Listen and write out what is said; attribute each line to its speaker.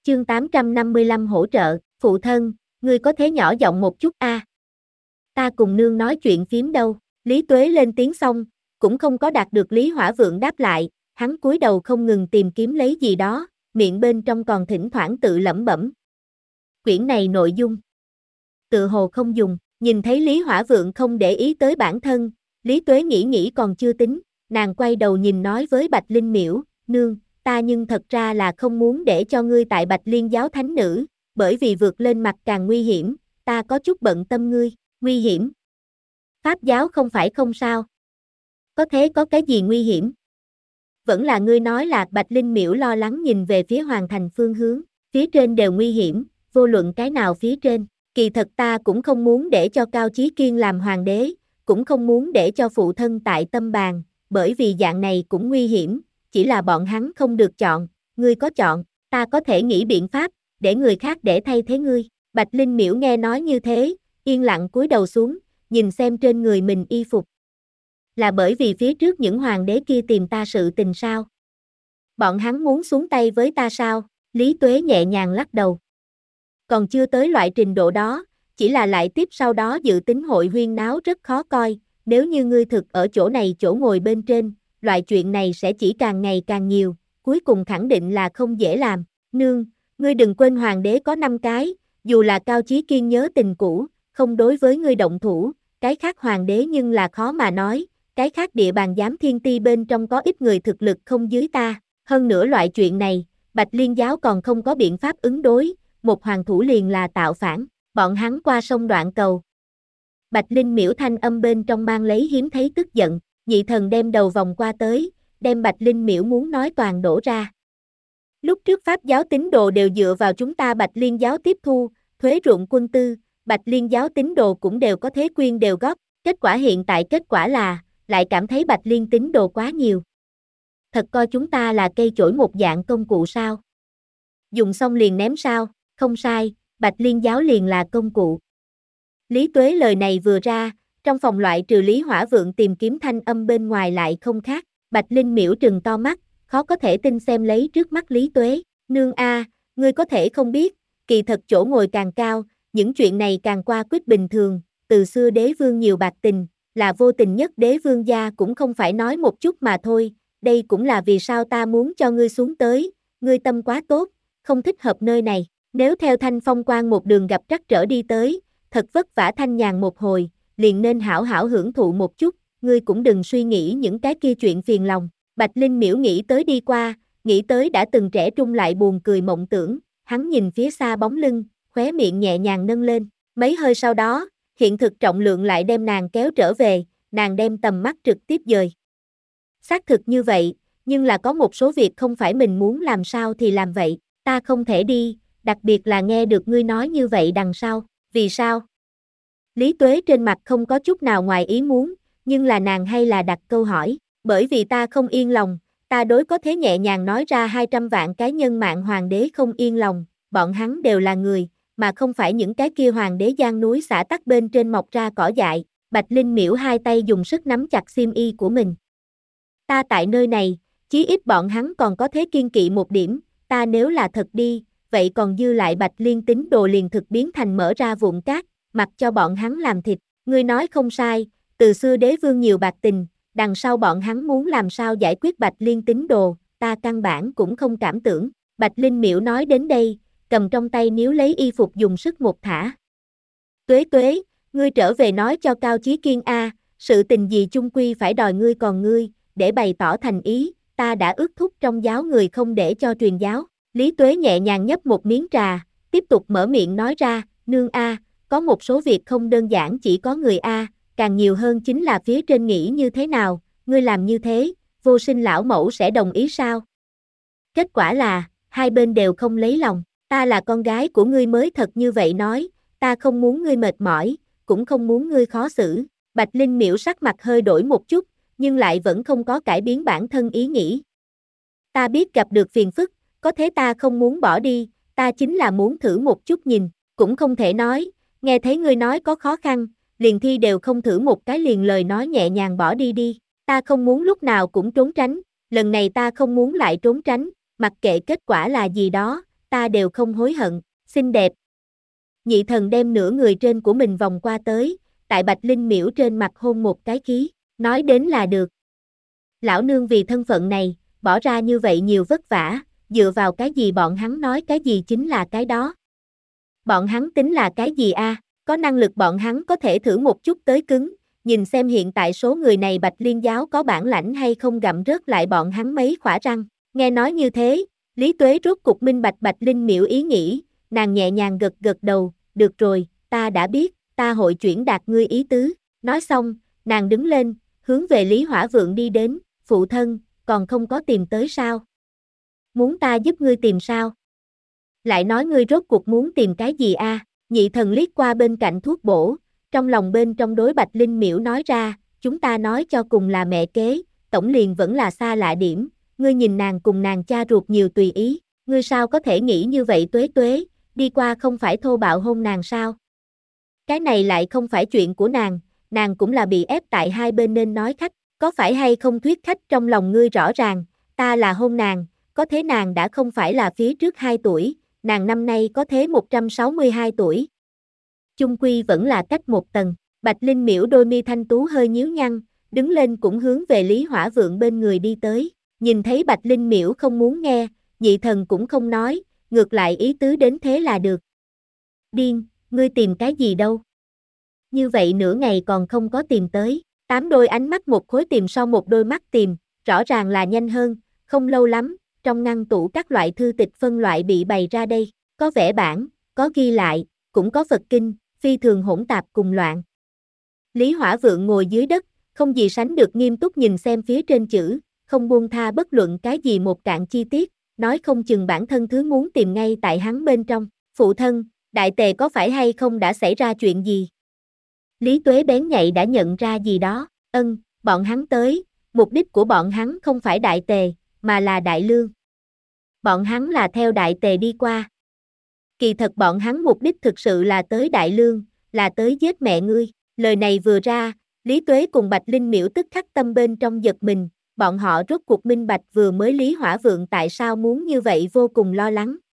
Speaker 1: Chương 855 hỗ trợ, phụ thân, ngươi có thể nhỏ giọng một chút a? Ta cùng nương nói chuyện phím đâu. Lý Tuế lên tiếng xong, cũng không có đạt được Lý Hỏa Vượng đáp lại, hắn cúi đầu không ngừng tìm kiếm lấy gì đó, miệng bên trong còn thỉnh thoảng tự lẩm bẩm. Quyển này nội dung tự hồ không dùng, nhìn thấy Lý Hỏa Vượng không để ý tới bản thân, Lý Tuế nghĩ còn chưa tính, nàng quay đầu nhìn nói với Bạch Linh Miễu, nương, ta nhưng thật ra là không muốn để cho ngươi tại Bạch Liên giáo thánh nữ, bởi vì vượt lên mặt càng nguy hiểm, ta có chút bận tâm ngươi, nguy hiểm. Pháp giáo không phải không sao. Có thế có cái gì nguy hiểm? Vẫn là ngươi nói là Bạch Linh Miễu lo lắng nhìn về phía Hoàng Thành phương hướng, phía trên đều nguy hiểm, vô luận cái nào phía trên, kỳ thật ta cũng không muốn để cho Cao Chí Kiên làm hoàng đế, cũng không muốn để cho phụ thân tại Tâm Bàn, bởi vì dạng này cũng nguy hiểm, chỉ là bọn hắn không được chọn, ngươi có chọn, ta có thể nghĩ biện pháp, để người khác để thay thế ngươi. Bạch Linh Miễu nghe nói như thế, yên lặng cúi đầu xuống, nhìn xem trên người mình y phục. Là bởi vì phía trước những hoàng đế kia tìm ta sự tình sao? Bọn hắn muốn xuống tay với ta sao? Lý Tuế nhẹ nhàng lắc đầu. Còn chưa tới loại trình độ đó, chỉ là lại tiếp sau đó dự tính hội huyên náo rất khó coi, nếu như ngươi thực ở chỗ này chỗ ngồi bên trên, loại chuyện này sẽ chỉ càng ngày càng nhiều, cuối cùng khẳng định là không dễ làm. Nương, ngươi đừng quên hoàng đế có 5 cái, dù là Cao Chí Kiên nhớ tình cũ, không đối với ngươi động thủ, cái khác hoàng đế nhưng là khó mà nói, cái khác địa bàn giám thiên ti bên trong có ít người thực lực không dưới ta, hơn nữa loại chuyện này, Bạch Liên giáo còn không có biện pháp ứng đối, một hoàng thủ liền là tạo phản, bọn hắn qua sông đoạn cầu. Bạch Linh Miễu thanh âm bên trong mang lấy hiếm thấy tức giận, nhị thần đem đầu vòng qua tới, đem Bạch Linh Miễu muốn nói toàn đổ ra. Lúc trước Pháp giáo tín đồ đều dựa vào chúng ta Bạch Liên giáo tiếp thu, thuế ruộng quân tư, Bạch Liên giáo tín đồ cũng đều có thế quyên đều góp, kết quả hiện tại kết quả là, lại cảm thấy Bạch Liên tín đồ quá nhiều. Thật coi chúng ta là cây chổi một dạng công cụ sao? Dùng xong liền ném sao? Không sai, Bạch Liên giáo liền là công cụ. Lý Tuế lời này vừa ra, trong phòng loại trừ Lý Hỏa Vượng tìm kiếm thanh âm bên ngoài lại không khác, Bạch Linh Miễu trừng to mắt, khó có thể tin xem lấy trước mắt Lý Tuế, nương a, ngươi có thể không biết, kỳ thật chỗ ngồi càng cao, những chuyện này càng qua quyết bình thường, từ xưa đế vương nhiều bạc tình, là vô tình nhất đế vương gia cũng không phải nói một chút mà thôi, đây cũng là vì sao ta muốn cho ngươi xuống tới, ngươi tâm quá tốt, không thích hợp nơi này, nếu theo Thanh Phong Quan một đường gặp trắc trở đi tới, thật vất vả thanh nhàn một hồi, liền nên hảo hảo hưởng thụ một chút, ngươi cũng đừng suy nghĩ những cái kia chuyện phiền lòng. Bạch Linh Miễu nghĩ tới đi qua, nghĩ tới đã từng trẻ trung lại buồn cười mộng tưởng, hắn nhìn phía xa bóng lưng, khóe miệng nhẹ nhàng nâng lên, mấy hơi sau đó, hiện thực trọng lượng lại đem nàng kéo trở về, nàng đem tầm mắt trực tiếp dời. Xác thực như vậy, nhưng là có một số việc không phải mình muốn làm sao thì làm vậy, ta không thể đi, đặc biệt là nghe được ngươi nói như vậy đằng sau, vì sao? Lý Tuế trên mặt không có chút nào ngoài ý muốn, nhưng là nàng hay là đặt câu hỏi, bởi vì ta không yên lòng, ta đối có thế nhẹ nhàng nói ra 200 vạn cái nhân mạng hoàng đế không yên lòng, bọn hắn đều là người, mà không phải những cái kia hoàng đế giang núi xả tắc bên trên mọc ra cỏ dại, Bạch Linh Miễu hai tay dùng sức nắm chặt xiêm y của mình. Ta tại nơi này, chí ít bọn hắn còn có thế kiên kỵ một điểm, ta nếu là thật đi, vậy còn dư lại Bạch Liên tín đồ liền thực biến thành mở ra vụn cát, mặc cho bọn hắn làm thịt, ngươi nói không sai, từ xưa đế vương nhiều bạc tình, đằng sau bọn hắn muốn làm sao giải quyết Bạch Liên tín đồ, ta căn bản cũng không cảm tưởng, Bạch Linh Miễu nói đến đây, cầm trong tay níu lấy y phục dùng sức một thả. Tuế Tuế, ngươi trở về nói cho Cao Chí Kiên a, sự tình gì chung quy phải đòi ngươi còn ngươi, để bày tỏ thành ý, ta đã ước thúc trong giáo người không để cho truyền giáo. Lý Tuế nhẹ nhàng nhấp một miếng trà, tiếp tục mở miệng nói ra, nương a, có một số việc không đơn giản chỉ có người a, càng nhiều hơn chính là phía trên nghĩ như thế nào, ngươi làm như thế, Vô Sinh lão mẫu sẽ đồng ý sao? Kết quả là, hai bên đều không lấy lòng, ta là con gái của ngươi mới thật như vậy nói, ta không muốn ngươi mệt mỏi, cũng không muốn ngươi khó xử. Bạch Linh Miễu sắc mặt hơi đổi một chút, nhưng lại vẫn không có cải biến bản thân ý nghĩ. Ta biết gặp được phiền phức, có thế ta không muốn bỏ đi, ta chính là muốn thử một chút nhìn, cũng không thể nói, nghe thấy ngươi nói có khó khăn, liền thi đều không thử một cái liền lời nói nhẹ nhàng bỏ đi đi, ta không muốn lúc nào cũng trốn tránh, lần này ta không muốn lại trốn tránh, mặc kệ kết quả là gì đó, ta đều không hối hận, xinh đẹp. Nhị thần đem nửa người trên của mình vòng qua tới, tại Bạch Linh Miễu trên mặt hôn một cái khí, nói đến là được. Lão nương vì thân phận này, bỏ ra như vậy nhiều vất vả, dựa vào cái gì bọn hắn nói cái gì chính là cái đó. Bọn hắn tính là cái gì a? Có năng lực bọn hắn có thể thử một chút tới cứng, nhìn xem hiện tại số người này Bạch Liên giáo có bản lãnh hay không gặm rớt lại bọn hắn mấy khỏa răng. Nghe nói như thế, Lý Tuế rốt cục minh bạch Bạch Linh Miễu ý nghĩ, nàng nhẹ nhàng gật gật đầu, được rồi, ta đã biết, ta hội chuyển đạt ngươi ý tứ. Nói xong, nàng đứng lên, hướng về Lý Hỏa Vượng đi đến, phụ thân, còn không có tìm tới sao? Muốn ta giúp ngươi tìm sao? Lại nói ngươi rốt cuộc muốn tìm cái gì a? Nhị thần liếc qua bên cạnh thuốc bổ, trong lòng bên trong đối Bạch Linh Miễu nói ra, chúng ta nói cho cùng là mẹ kế, tổng liền vẫn là xa lạ điểm, ngươi nhìn nàng cùng nàng cha ruột nhiều tùy ý, ngươi sao có thể nghĩ như vậy Tuế Tuế, đi qua không phải thô bạo hôn nàng sao? Cái này lại không phải chuyện của nàng cũng là bị ép tại hai bên nên nói khách, có phải hay không thuyết khách trong lòng ngươi rõ ràng, ta là hôn nàng, có thế nàng đã không phải là phía trước 2 tuổi, nàng năm nay có thế 162 tuổi. Chung quy vẫn là cách một tầng, Bạch Linh Miễu đôi mi thanh tú hơi nhíu nhăn, đứng lên cũng hướng về Lý Hỏa Vượng bên người đi tới, nhìn thấy Bạch Linh Miễu không muốn nghe, nhị thần cũng không nói, ngược lại ý tứ đến thế là được. Điên, ngươi tìm cái gì đâu? Như vậy nửa ngày còn không có tìm tới, 8 đôi ánh mắt một khối tìm so một đôi mắt tìm, rõ ràng là nhanh hơn, không lâu lắm, trong ngăn tủ các loại thư tịch phân loại bị bày ra đây, có vẽ bản, có ghi lại, cũng có Phật kinh, phi thường hỗn tạp cùng loạn. Lý Hỏa Vượng ngồi dưới đất, không gì sánh được nghiêm túc nhìn xem phía trên chữ, không buông tha bất luận cái gì một cạn chi tiết, nói không chừng bản thân thứ muốn tìm ngay tại hắn bên trong. Phụ thân, đại tề có phải hay không đã xảy ra chuyện gì? Lý Tuế bén nhạy đã nhận ra gì đó, bọn hắn tới, mục đích của bọn hắn không phải đại tề, mà là đại lương. Bọn hắn là theo đại tề đi qua. Kỳ thật bọn hắn mục đích thực sự là tới đại lương, là tới giết mẹ ngươi. Lời này vừa ra, Lý Tuế cùng Bạch Linh Miễu tức khắc tâm bên trong giật mình, bọn họ rốt cuộc minh bạch vừa mới Lý Hỏa Vượng tại sao muốn như vậy vô cùng lo lắng.